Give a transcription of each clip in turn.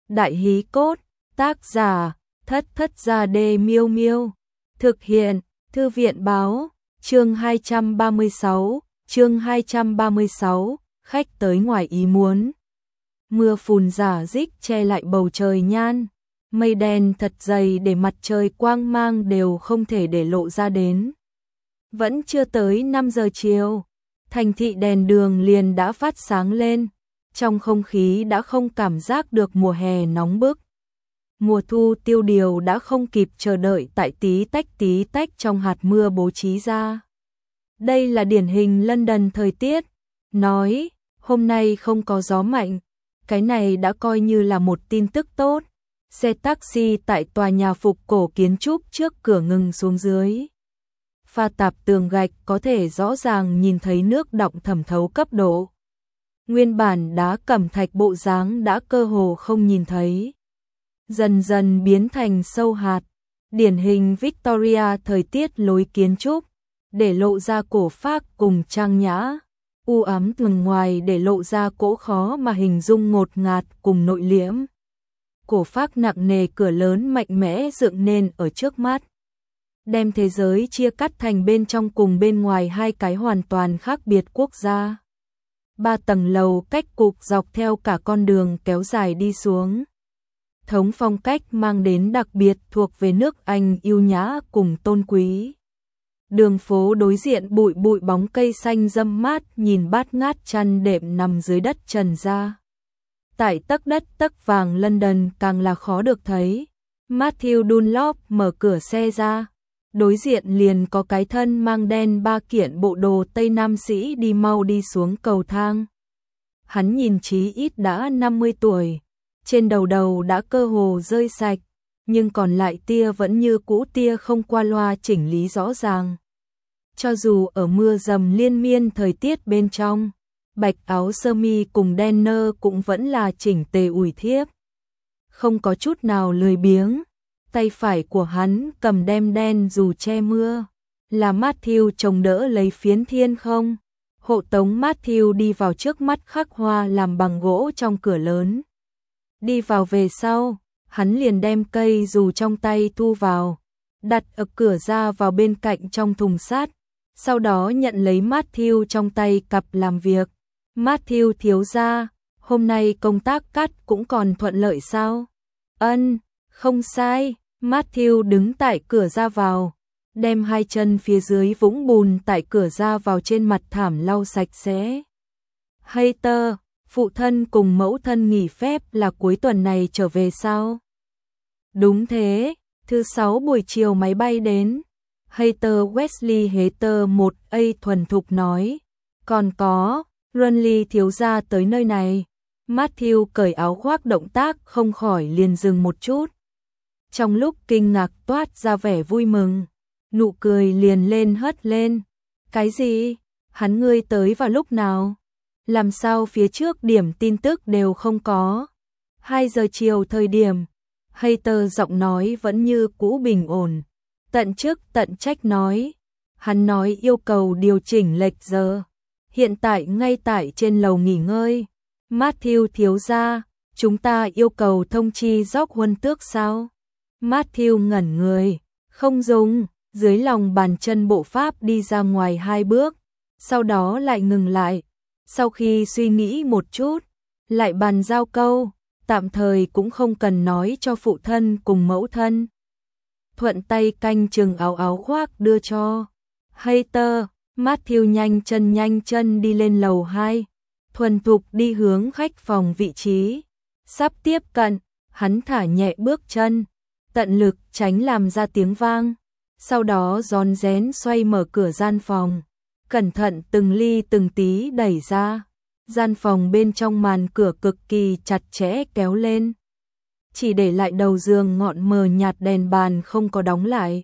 Đại hí cốt, tác giả, Thất Thất Gia Đê Miêu Miêu. Thực hiện, Thư viện báo, chương 236, khách tới ngoài ý muốn. Mưa phùn rả rích che lại bầu trời nhan, mây đen thật dày để mặt trời quang mang đều không thể để lộ ra đến. Vẫn chưa tới 5 giờ chiều, thành thị đèn đường liền đã phát sáng lên, trong không khí đã không cảm giác được mùa hè nóng bức. Mùa thu tiêu điều đã không kịp chờ đợi tại tí tách trong hạt mưa bố trí ra. Đây là điển hình London thời tiết, nói hôm nay không có gió mạnh, cái này đã coi như là một tin tức tốt. Xe taxi tại tòa nhà phục cổ kiến trúc trước cửa ngừng xuống dưới. Pha tạp tường gạch có thể rõ ràng nhìn thấy nước đọng thẩm thấu cấp độ. Nguyên bản đá cẩm thạch bộ dáng đã cơ hồ không nhìn thấy. Dần dần biến thành sâu hạt, điển hình Victoria thời tiết lối kiến trúc, để lộ ra cổ phác cùng trang nhã. U ám tường ngoài để lộ ra cỗ khó mà hình dung ngột ngạt cùng nội liễm. Cổ phác nặng nề cửa lớn mạnh mẽ dựng nên ở trước mắt, đem thế giới chia cắt thành bên trong cùng bên ngoài hai cái hoàn toàn khác biệt quốc gia. 3 tầng lầu cách cục dọc theo cả con đường kéo dài đi xuống. Thống phong cách mang đến đặc biệt thuộc về nước Anh yêu nhã cùng tôn quý. Đường phố đối diện bụi bóng cây xanh râm mát nhìn bát ngát chăn đệm nằm dưới đất trần ra. Tại tấc đất tấc vàng London càng là khó được thấy. Matthew Dunlop mở cửa xe ra. Đối diện liền có cái thân mang đen ba kiện bộ đồ Tây Nam sĩ đi mau đi xuống cầu thang. Hắn nhìn chí ít đã 50 tuổi. Trên đầu đã cơ hồ rơi sạch, nhưng còn lại tia vẫn như cũ, tia không qua loa chỉnh lý rõ ràng. Cho dù ở mưa dầm liên miên thời tiết bên trong, bạch áo sơ mi cùng đen nơ cũng vẫn là chỉnh tề ủi thiếp. Không có chút nào lười biếng, tay phải của hắn cầm đem đen dù che mưa, là Matthew chống đỡ lấy phiến thiên không. Hộ tống Matthew đi vào trước mắt khắc hoa làm bằng gỗ trong cửa lớn. Đi vào về sau, hắn liền đem cây dù trong tay thu vào, đặt ở cửa ra vào bên cạnh trong thùng sắt, sau đó nhận lấy Matthew trong tay cặp làm việc. Matthew thiếu gia, hôm nay công tác cắt cũng còn thuận lợi sao? Ân, không sai. Matthew đứng tại cửa ra vào, đem hai chân phía dưới vũng bùn tại cửa ra vào trên mặt thảm lau sạch sẽ. Hater, phụ thân cùng mẫu thân nghỉ phép là cuối tuần này trở về sao? Đúng thế, thứ 6 buổi chiều máy bay đến. Hater Wesley Hater 1A thuần thục nói. Còn có, Runley thiếu gia tới nơi này. Matthew cởi áo khoác, động tác không khỏi liền dừng một chút. Trong lúc kinh ngạc toát ra vẻ vui mừng, nụ cười liền lên hất lên. Cái gì? Hắn ngươi tới vào lúc nào? Làm sao phía trước điểm tin tức đều không có? 2 giờ chiều thời điểm. Hater giọng nói vẫn như cũ bình ổn, tận chức tận trách nói. Hắn nói yêu cầu điều chỉnh lệch giờ, hiện tại ngay tại trên lầu nghỉ ngơi. Matthew thiếu gia, chúng ta yêu cầu thông chi Gióc Huân Tước sao? Matthew ngẩn người, không dùng, dưới lòng bàn chân bộ pháp đi ra ngoài 2 bước, sau đó lại ngừng lại. Sau khi suy nghĩ một chút, lại bàn giao câu, tạm thời cũng không cần nói cho phụ thân cùng mẫu thân. Thuận tay canh chừng áo khoác đưa cho Hater. Matthew nhanh chân đi lên lầu 2, thuần thục đi hướng khách phòng vị trí. Sắp tiếp cận, hắn thả nhẹ bước chân, tận lực tránh làm ra tiếng vang, sau đó rón rén xoay mở cửa gian phòng, cẩn thận từng ly từng tí đẩy ra. Gian phòng bên trong màn cửa cực kỳ chặt chẽ kéo lên, chỉ để lại đầu giường ngọn mờ nhạt, đèn bàn không có đóng lại.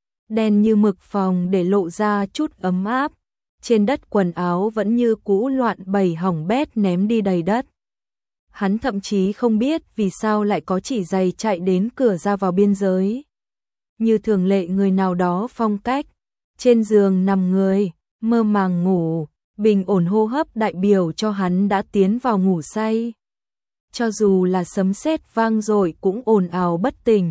Đen như mực phòng để lộ ra chút ấm áp, trên đất quần áo vẫn như cũ loạn bày hỏng bét ném đi đầy đất. Hắn thậm chí không biết vì sao lại có chỉ giày chạy đến cửa ra vào biên giới. Như thường lệ người nào đó phong cách, trên giường nằm người, mơ màng ngủ, bình ổn hô hấp đại biểu cho hắn đã tiến vào ngủ say. cho dù là sấm sét vang dội cũng ồn ào bất tỉnh.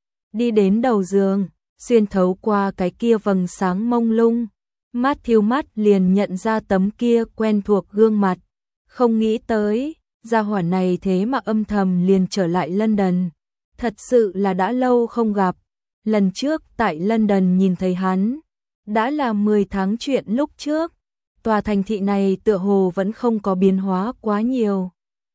Đi đến đầu giường, xuyên thấu qua cái kia vầng sáng mông lung, Matthew mắt liền nhận ra tấm kia quen thuộc gương mặt. Không nghĩ tới, gia hỏa này thế mà âm thầm liền trở lại London. Thật sự là đã lâu không gặp. Lần trước tại London nhìn thấy hắn, đã là 10 tháng chuyện lúc trước. Tòa thành thị này tựa hồ vẫn không có biến hóa quá nhiều.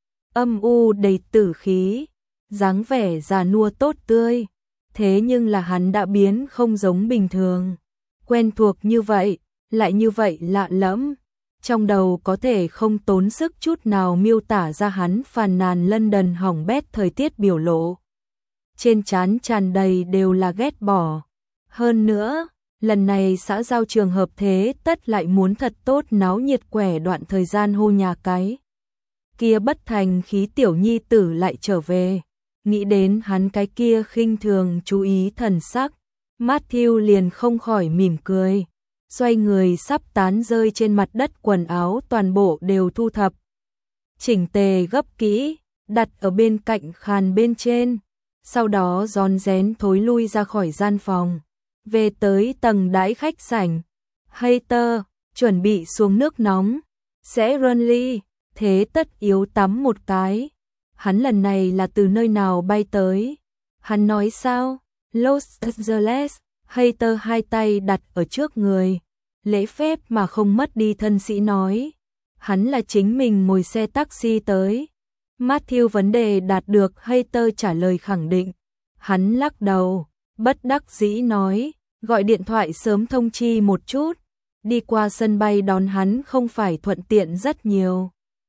Âm u đầy tử khí, dáng vẻ già nua tốt tươi. Thế nhưng là hắn đã biến không giống bình thường. Quen thuộc như vậy, lại như vậy lạ lẫm. Trong đầu có thể không tốn sức chút nào miêu tả ra hắn phàn nàn London hỏng bét thời tiết biểu lộ. Trên trán tràn đầy đều là ghét bỏ. Hơn nữa, lần này xã giao trường hợp thế tất lại muốn thật tốt náo nhiệt quẻ đoạn thời gian hô nhà cái. Kia bất thành khí tiểu nhi tử lại trở về. Nghĩ đến hắn cái kia khinh thường chú ý thần sắc, Matthew liền không khỏi mỉm cười. Xoay người sắp tán rơi trên mặt đất, quần áo toàn bộ đều thu thập chỉnh tề gấp kỹ, đặt ở bên cạnh khàn bên trên. Sau đó rón rén thối lui ra khỏi gian phòng, về tới tầng đãi khách sảnh. Hater, chuẩn bị xuống nước nóng, sẽ Runly, thế tất yếu tắm một cái. Hắn lần này là từ nơi nào bay tới? Hắn nói sao? Los Angeles. Hater hai tay đặt ở trước người, lễ phép mà không mất đi thân sĩ nói. Hắn là chính mình ngồi xe taxi tới. Matthew vấn đề đạt được, Hater trả lời khẳng định. Hắn lắc đầu, bất đắc dĩ nói, gọi điện thoại sớm thông chi một chút. Đi qua sân bay đón hắn không phải thuận tiện rất nhiều.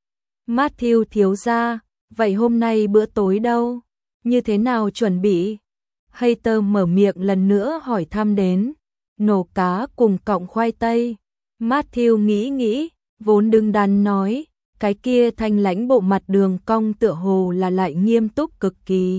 Matthew thiếu gia, vậy hôm nay bữa tối đâu? Như thế nào chuẩn bị? Hater mở miệng lần nữa hỏi thăm đến. Nổ cá cùng cọng khoai tây. Matthew nghĩ, vốn đứng đắn nói, cái kia thanh lãnh bộ mặt đường cong tựa hồ là lại nghiêm túc cực kỳ.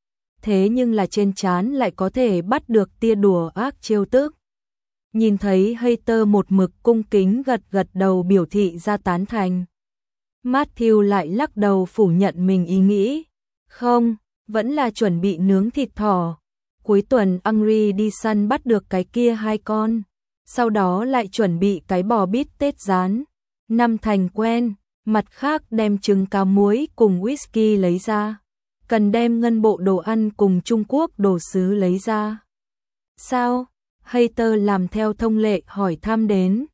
Thế nhưng là trên trán lại có thể bắt được tia đùa ác trêu tức. Nhìn thấy Hater một mực cung kính gật gật đầu biểu thị ra tán thành. Matthew lại lắc đầu phủ nhận mình ý nghĩ. Không, vẫn là chuẩn bị nướng thịt thỏ. Cuối tuần Angry đi săn bắt được cái kia 2 con. Sau đó lại chuẩn bị cái bò bít tết rán. Năm thành quen, mặt khác đem trứng cá muối cùng whisky lấy ra. Cần đem ngân bộ đồ ăn cùng Trung Quốc đồ sứ lấy ra. Sao? Hater làm theo thông lệ hỏi thăm đến.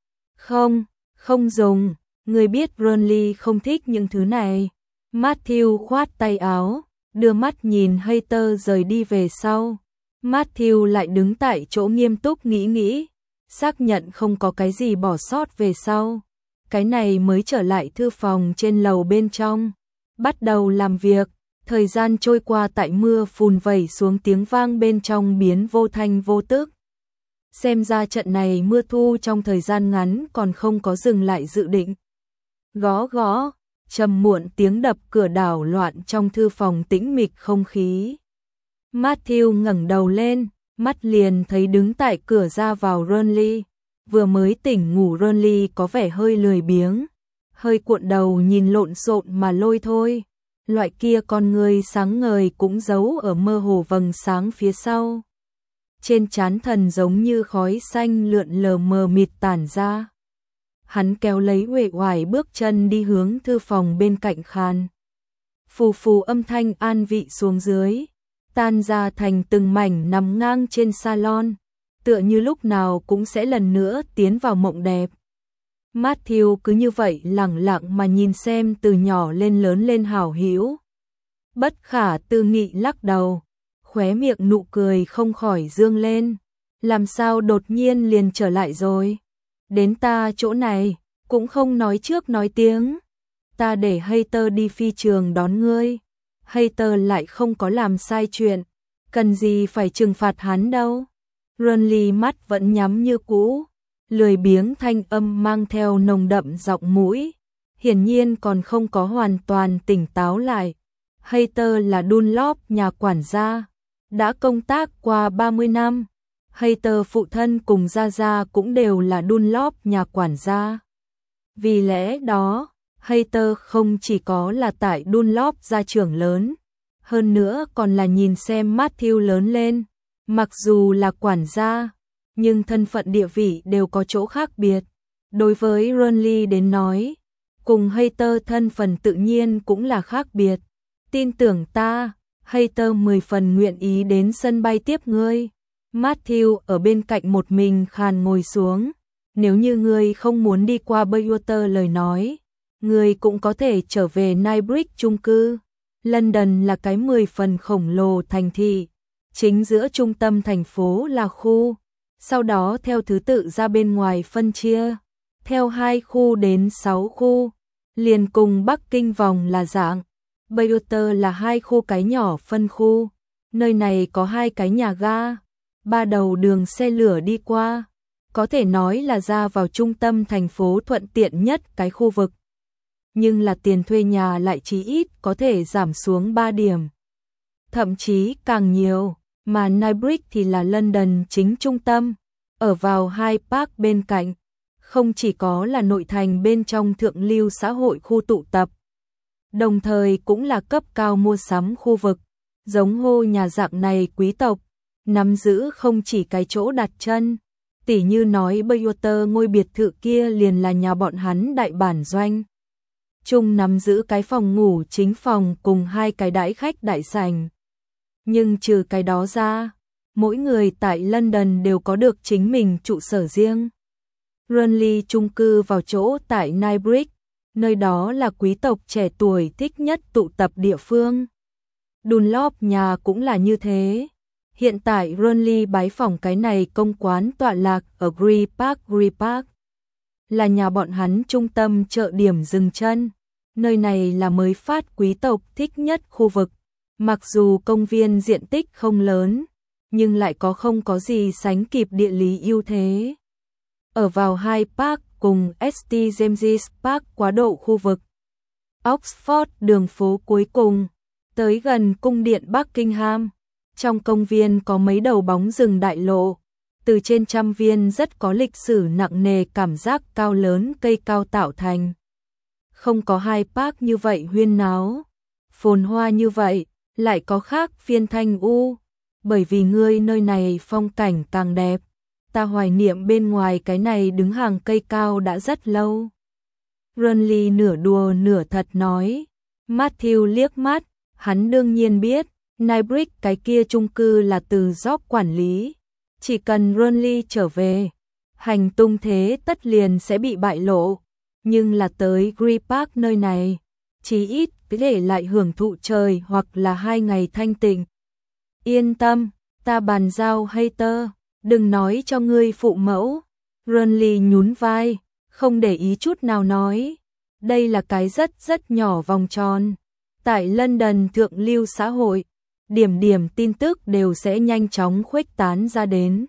Không dùng, người biết Ronly không thích những thứ này. Matthew khoát tay áo, đưa mắt nhìn Hater rời đi về sau. Matthew lại đứng tại chỗ nghiêm túc nghĩ, xác nhận không có cái gì bỏ sót về sau. Cái này mới trở lại thư phòng trên lầu bên trong. Bắt đầu làm việc, thời gian trôi qua tại mưa phùn vẩy xuống tiếng vang bên trong biến vô thanh vô tức. Xem ra trận này mưa thu trong thời gian ngắn còn không có dừng lại dự định. Gõ, trầm muộn tiếng đập cửa đảo loạn trong thư phòng tĩnh mịch không khí. Matthew ngẩng đầu lên, mắt liền thấy đứng tại cửa ra vào Ronly. Vừa mới tỉnh ngủ Ronly có vẻ hơi lười biếng, hơi cuộn đầu nhìn lộn xộn mà lôi thôi. Loại kia con người sáng ngời cũng giấu ở mơ hồ vầng sáng phía sau. Trên trán thần giống như khói xanh lượn lờ mờ mịt tản ra. Hắn kéo lấy uể oải bước chân đi hướng thư phòng bên cạnh khàn. Phù phù âm thanh an vị xuống dưới, tan ra thành từng mảnh nằm ngang trên salon, tựa như lúc nào cũng sẽ lần nữa tiến vào mộng đẹp. Matthew cứ như vậy lẳng lặng mà nhìn xem từ nhỏ lên lớn lên hảo hữu. Bất khả tư nghị lắc đầu, khóe miệng nụ cười không khỏi dương lên. Làm sao đột nhiên liền trở lại rồi? Đến ta chỗ này, cũng không nói trước nói tiếng. Ta để Hater đi phi trường đón ngươi. Hater lại không có làm sai chuyện, cần gì phải trừng phạt hắn đâu. Ronly mắt vẫn nhắm như cũ, lười biếng thanh âm mang theo nồng đậm giọng mũi, hiển nhiên còn không có hoàn toàn tỉnh táo lại. Hater là Dunlop nhà quản gia, đã công tác qua 30 năm. Hater phụ thân cùng Gia Gia cũng đều là Dunlop nhà quản gia. Vì lẽ đó, Hater không chỉ có là tại Dunlop gia trưởng lớn, hơn nữa còn là nhìn xem Matthew lớn lên. Mặc dù là quản gia, nhưng thân phận địa vị đều có chỗ khác biệt. Đối với Ronly đến nói, cùng Hater thân phận tự nhiên cũng là khác biệt. Tin tưởng ta, Hater 10 phần nguyện ý đến sân bay tiếp ngươi. Matthew ở bên cạnh một mình khàn ngồi xuống. Nếu như ngươi không muốn đi qua Bayswater lời nói, ngươi cũng có thể trở về Knightsbridge chung cư. London là cái 10 phần khổng lồ thành thị. Chính giữa trung tâm thành phố là khu, sau đó theo thứ tự ra bên ngoài phân chia, theo 2 khu đến 6 khu, liền cùng Bắc Kinh vòng là dạng. Bayswater là 2 khu cái nhỏ phân khu, nơi này có 2 cái nhà ga, 3 đầu đường xe lửa đi qua, có thể nói là ra vào trung tâm thành phố thuận tiện nhất cái khu vực. Nhưng là tiền thuê nhà lại chí ít có thể giảm xuống 3 điểm, thậm chí càng nhiều. Mà Knightsbridge thì là London chính trung tâm, ở vào Hyde Park bên cạnh, không chỉ có là nội thành bên trong thượng lưu xã hội khu tụ tập, đồng thời cũng là cấp cao mua sắm khu vực, giống hô nhà dạng này quý tộc, nắm giữ không chỉ cái chỗ đặt chân, tỉ như nói Bayswater ngôi biệt thự kia liền là nhà bọn hắn đại bản doanh. Chung nắm giữ cái phòng ngủ chính phòng cùng 2 cái đãi khách đại sảnh. Nhưng trừ cái đó ra, mỗi người tại London đều có được chính mình trụ sở riêng. Ronly chung cư vào chỗ tại Knightsbridge, nơi đó là quý tộc trẻ tuổi thích nhất tụ tập địa phương. Dunlop nhà cũng là như thế. Hiện tại Ronly bái phỏng cái này công quán tọa lạc ở Green Park, là nhà bọn hắn trung tâm chợ điểm dừng chân. Nơi này là mới phát quý tộc thích nhất khu vực. Mặc dù công viên diện tích không lớn, nhưng lại không có gì sánh kịp địa lý ưu thế. Ở vào Hyde Park cùng St. James's Park quá độ khu vực. Oxford đường phố cuối cùng, tới gần cung điện Buckingham. Trong công viên có mấy đầu bóng rừng đại lộ, từ trên trăm viên rất có lịch sử nặng nề cảm giác cao lớn cây cao tạo thành. Không có Hyde Park như vậy huyên náo, phồn hoa như vậy. Lại có khác phiên thanh u, bởi vì ngươi nơi này phong cảnh càng đẹp, ta hoài niệm bên ngoài cái này đứng hàng cây cao đã rất lâu. Ronly nửa đùa nửa thật nói. Matthew liếc mắt, hắn đương nhiên biết, Knightsbridge cái kia chung cư là từ Job quản lý, chỉ cần Ronly trở về, hành tung thế tất liền sẽ bị bại lộ, nhưng là tới Green Park nơi này, chí ít để lại hưởng thụ trời hoặc là 2 ngày thanh tịnh. Yên tâm, ta bàn giao Hater, đừng nói cho ngươi phụ mẫu. Ronly nhún vai, không để ý chút nào nói. Đây là cái rất nhỏ vòng tròn. Tại London thượng lưu xã hội, điểm tin tức đều sẽ nhanh chóng khuếch tán ra đến.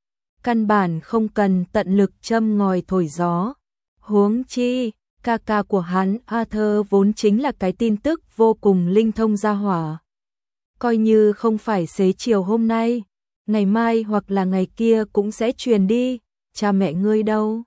Căn bản không cần tận lực châm ngòi thổi gió. Huống chi, ca của hắn Arthur vốn chính là cái tin tức vô cùng linh thông ra hỏa. Coi như không phải xế chiều hôm nay, ngày mai hoặc là ngày kia cũng sẽ truyền đi, cha mẹ ngươi đâu?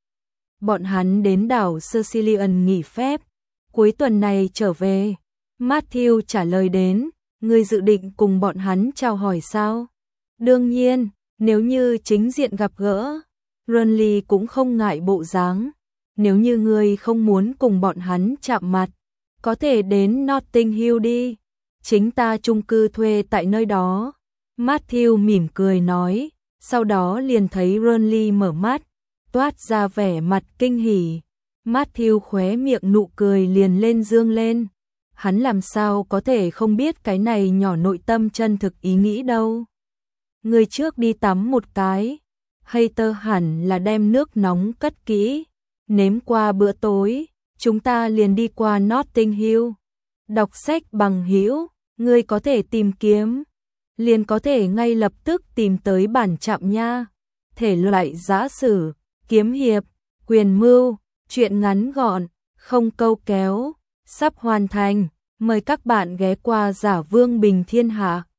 Bọn hắn đến đảo Sicilian nghỉ phép, cuối tuần này trở về. Matthew trả lời đến, ngươi dự định cùng bọn hắn chào hỏi sao? Đương nhiên, nếu như chính diện gặp gỡ, Ronly cũng không ngại bộ dáng. Nếu như ngươi không muốn cùng bọn hắn chạm mặt, có thể đến Notting Hill đi. Chính ta chung cư thuê tại nơi đó. Matthew mỉm cười nói, sau đó liền thấy Ronly mở mắt, toát ra vẻ mặt kinh hỉ. Matthew khóe miệng nụ cười liền lên dương lên. Hắn làm sao có thể không biết cái này nhỏ nội tâm chân thực ý nghĩ đâu. Người trước đi tắm một cái. Hater hẳn là đem nước nóng cất kỹ. Nếm qua bữa tối, chúng ta liền đi qua Notting Hill. Đọc sách bằng hữu, ngươi có thể tìm kiếm, liền có thể ngay lập tức tìm tới bản trạm nha. Thể loại giã sử, kiếm hiệp, quyền mưu, truyện ngắn gọn, không câu kéo, sắp hoàn thành. Mời các bạn ghé qua Giả Vương Bình Thiên Hạ.